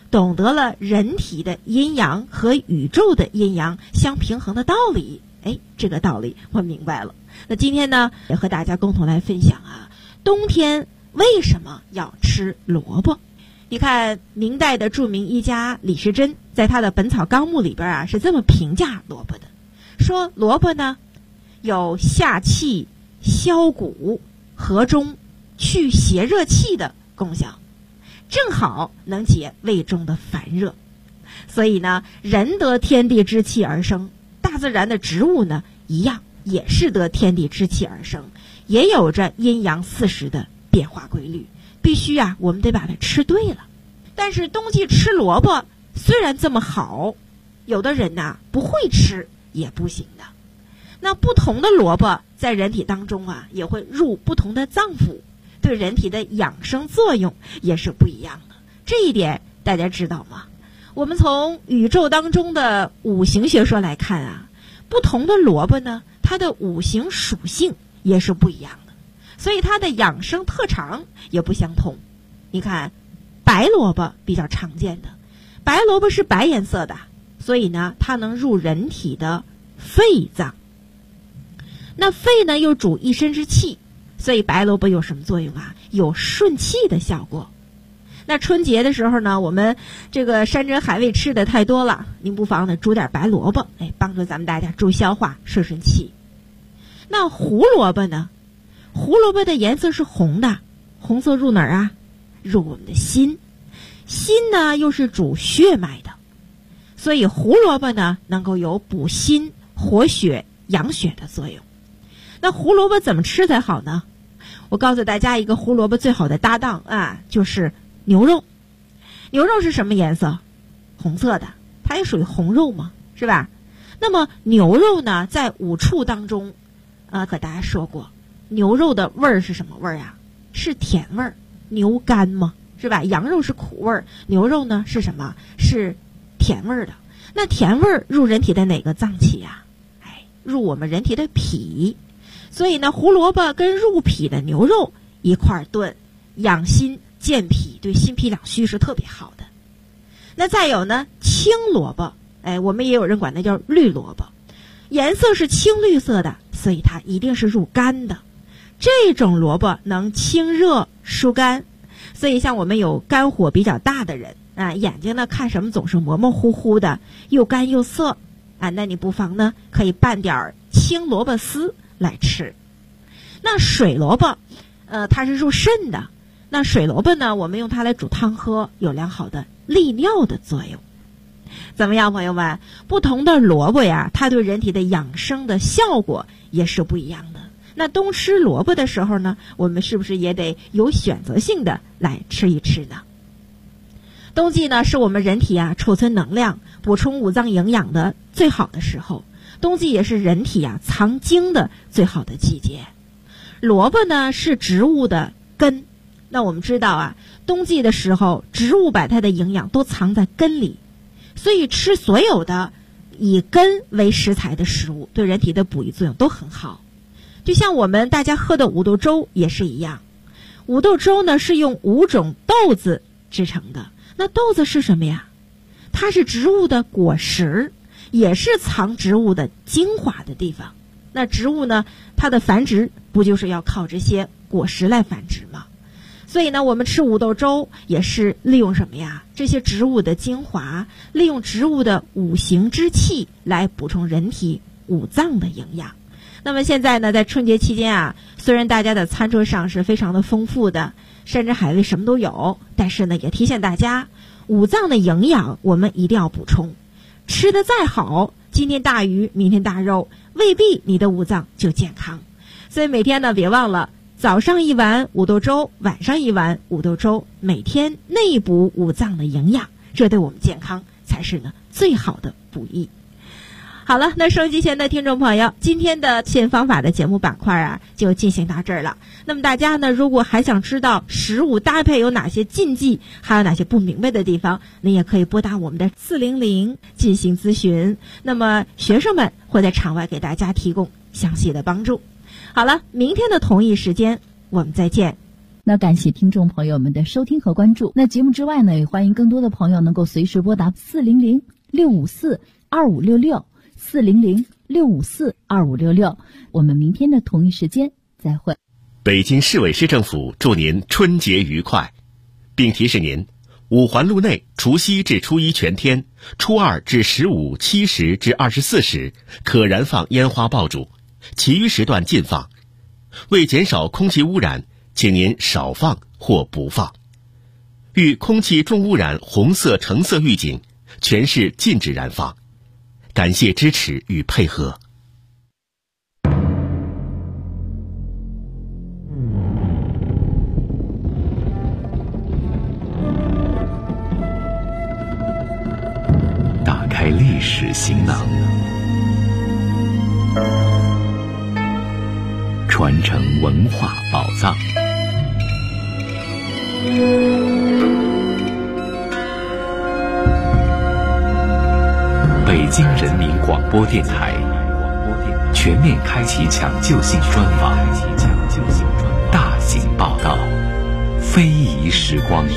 懂得了人体的阴阳和宇宙的阴阳相平衡的道理。这个道理我明白了。那今天呢，也和大家共同来分享啊，冬天为什么要吃萝卜？你看明代的著名医家李时珍在他的《本草纲目》里边啊，是这么评价萝卜的，说萝卜呢有下气、消谷、和中、去邪热气的功效，正好能解胃中的烦热。所以呢，人得天地之气而生，大自然的植物呢一样也是得天地之气而生，也有着阴阳40的变化规律，必须啊我们得把它吃对了。但是冬季吃萝卜虽然这么好，有的人呢不会吃也不行的。那不同的萝卜在人体当中啊也会入不同的脏腑，对人体的养生作用也是不一样的。这一点大家知道吗？我们从宇宙当中的五行学说来看啊，不同的萝卜呢，它的五行属性也是不一样的，所以它的养生特长也不相同。你看白萝卜比较常见的，白萝卜是白颜色的，所以呢它能入人体的肺脏。那肺呢又主一身之气，所以白萝卜有什么作用啊？有顺气的效果。那春节的时候呢，我们这个山珍海味吃的太多了，您不妨呢煮点白萝卜，帮助咱们大家助消化顺顺气。那胡萝卜呢？胡萝卜的颜色是红的，红色入哪儿啊？入我们的心。心呢又是主血脉的，所以胡萝卜呢能够有补心、活血、养血的作用。那胡萝卜怎么吃才好呢？我告诉大家一个胡萝卜最好的搭档啊，就是牛肉。牛肉是什么颜色？红色的，它也属于红肉嘛，是吧？那么牛肉呢，在五畜当中，和大家说过，牛肉的味儿是什么味儿啊？是甜味儿，牛肝嘛，是吧？羊肉是苦味儿，牛肉呢是什么？是甜味儿的。那甜味儿入人体的哪个脏器呀？入我们人体的脾。所以呢，胡萝卜跟入脾的牛肉一块儿炖，养心健脾，对心脾两虚是特别好的。那再有呢，青萝卜，我们也有人管它叫绿萝卜，颜色是青绿色的，所以它一定是入肝的。这种萝卜能清热疏肝，所以像我们有肝火比较大的人啊，眼睛呢看什么总是模模糊糊的，又干又涩啊，那你不妨呢可以拌点青萝卜丝来吃。那水萝卜，它是入肾的。那水萝卜呢，我们用它来煮汤喝，有良好的利尿的作用。怎么样，朋友们？不同的萝卜呀，它对人体的养生的效果也是不一样的。那冬吃萝卜的时候呢，我们是不是也得有选择性的来吃一吃呢？冬季呢，是我们人体啊储存能量、补充五脏营养的最好的时候。冬季也是人体啊藏精的最好的季节。萝卜呢是植物的根，那我们知道啊，冬季的时候，植物把它的营养都藏在根里，所以吃所有的以根为食材的食物，对人体的补益作用都很好。就像我们大家喝的五豆粥也是一样，五豆粥呢是用5种豆子制成的。那豆子是什么呀？它是植物的果实，也是藏植物的精华的地方。那植物呢，它的繁殖不就是要靠这些果实来繁殖吗？所以呢，我们吃五豆粥也是利用什么呀？这些植物的精华，利用植物的五行之气来补充人体五脏的营养。那么现在呢，在春节期间啊，虽然大家的餐桌上是非常的丰富的，山珍海味什么都有，但是呢，也提醒大家，五脏的营养我们一定要补充。吃得再好，今天大鱼，明天大肉，未必你的五脏就健康。所以每天呢，别忘了早上一碗五豆粥，晚上一碗五豆粥，每天内补五脏的营养，这对我们健康才是呢最好的补益。好了，那收音机前的听众朋友，今天的现方法的节目板块啊，就进行到这儿了。那么大家呢，如果还想知道食物搭配有哪些禁忌，还有哪些不明白的地方，您也可以拨打我们的400进行咨询。那么学生们会在场外给大家提供详细的帮助。好了，明天的同一时间我们再见。 那感谢听众朋友们的收听和关注。那节目之外呢，也欢迎更多的朋友能够随时拨打400-654-2566，400-654-2566。我们明天的同一时间再会。 北京市委市政府祝您春节愉快，并提示您，五环路内除夕至初一全天，初二至15、7时至24时可燃放烟花爆竹，其余时段禁放。为减少空气污染，请您少放或不放。遇空气重污染红色、橙色预警，全市禁止燃放。感谢支持与配合。 打开历史行囊，传承文化宝藏。北京人民广播电台全面开启抢救性专访，大型报道，非遗时光。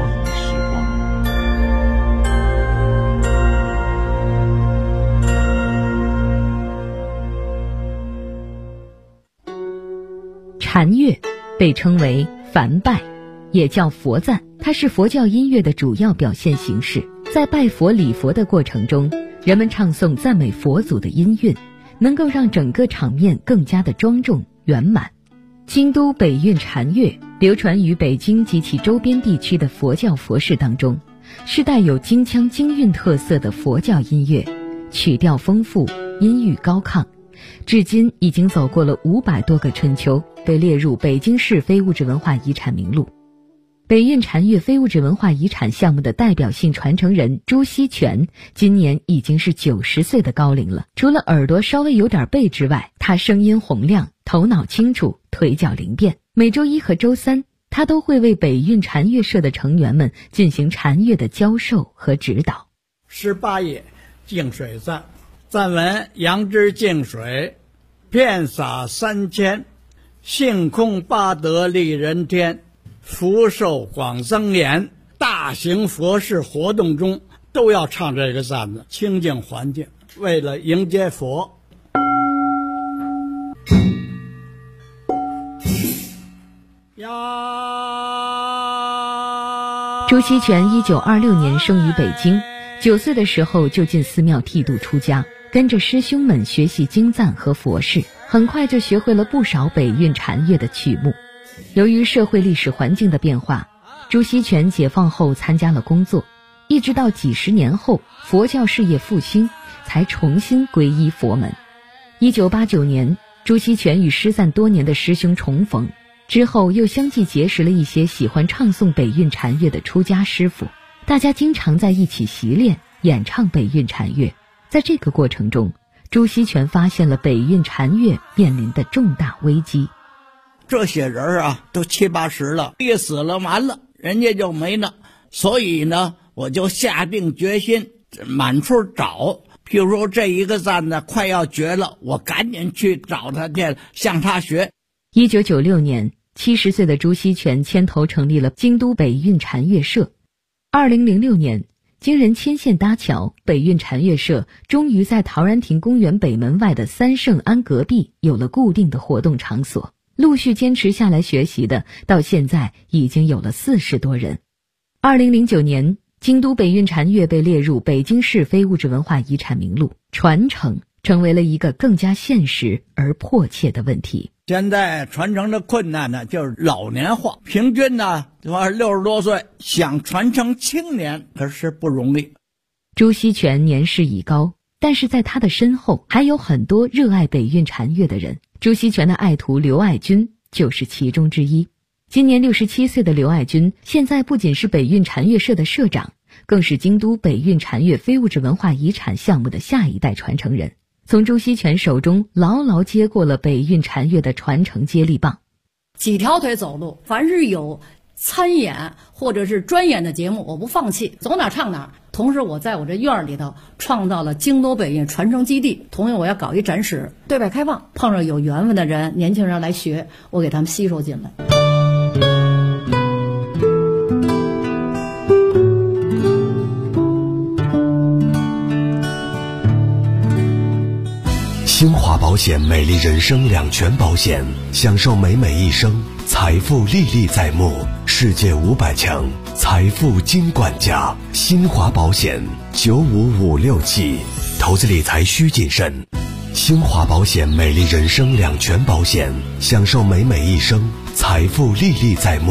禅乐被称为梵拜，也叫佛赞，它是佛教音乐的主要表现形式。在拜佛礼佛的过程中，人们唱诵赞美佛祖的音韵，能够让整个场面更加的庄重圆满。京都北韵禅乐流传于北京及其周边地区的佛教佛事当中，是带有京腔京韵特色的佛教音乐，曲调丰富，音域高亢，至今已经走过了500多个春秋，被列入北京市非物质文化遗产名录。北韵禅乐非物质文化遗产项目的代表性传承人朱锡全今年已经是90岁的高龄了。除了耳朵稍微有点背之外，他声音洪亮，头脑清楚，腿脚灵便。每周一和周三，他都会为北韵禅乐社的成员们进行禅乐的教授和指导。 18页净水赞，赞文：杨枝净水，遍洒3000，性空八德利人天，福寿广增延。大型佛事活动中都要唱这个赞子，清净环境，为了迎接佛。 朱锡全1926年生于北京，9岁的时候就进寺庙剃度出家，跟着师兄们学习经赞和佛事，很快就学会了不少北韵禅乐的曲目。由于社会历史环境的变化，朱锡全解放后参加了工作，一直到几十年后佛教事业复兴，才重新皈依佛门。1989年，朱锡全与失散多年的师兄重逢，之后又相继结识了一些喜欢唱诵北韵禅乐的出家师傅，大家经常在一起习练演唱北韵禅乐。在这个过程中，朱锡全发现了北韵禅乐面临的重大危机。 这些人啊，都70、80了，一死了完了，人家就没了。所以呢，我就下定决心满处找。譬如说这一个赞呢快要绝了，我赶紧去找他去，向他学。 1996年，70岁的朱锡全牵头成立了京都北韵禅乐社。2006年，经人牵线搭桥，北韵禅乐社终于在陶然亭公园北门外的三圣庵隔壁有了固定的活动场所。陆续坚持下来学习的，到现在已经有了40多人。2009年，京都北韵禅乐被列入北京市非物质文化遗产名录，传承成为了一个更加现实而迫切的问题。 现在传承的困难呢，就是老年化，平均呢60多岁，想传承青年可是不容易。 朱锡全年事已高，但是在他的身后还有很多热爱北韵禅乐的人。朱锡全的爱徒刘爱军就是其中之一。今年67岁的刘爱军，现在不仅是北韵禅乐社的社长，更是京都北韵禅乐非物质文化遗产项目的下一代传承人，从朱锡全手中牢牢接过了北韵禅乐的传承接力棒。 几条腿走路，凡是有参演或者是专演的节目，我不放弃，走哪唱哪。同时我在我这院里头创造了京都北韵传承基地，同样我要搞一展示，对外开放，碰上有缘分的人，年轻人来学，我给他们吸收进来。 新华保险美丽人生两全保险，享受美美一生，财富历历在目，世界500强财富金管家。新华保险95567，投资理财需谨慎。新华保险美丽人生两全保险，享受美美一生，财富历历在目。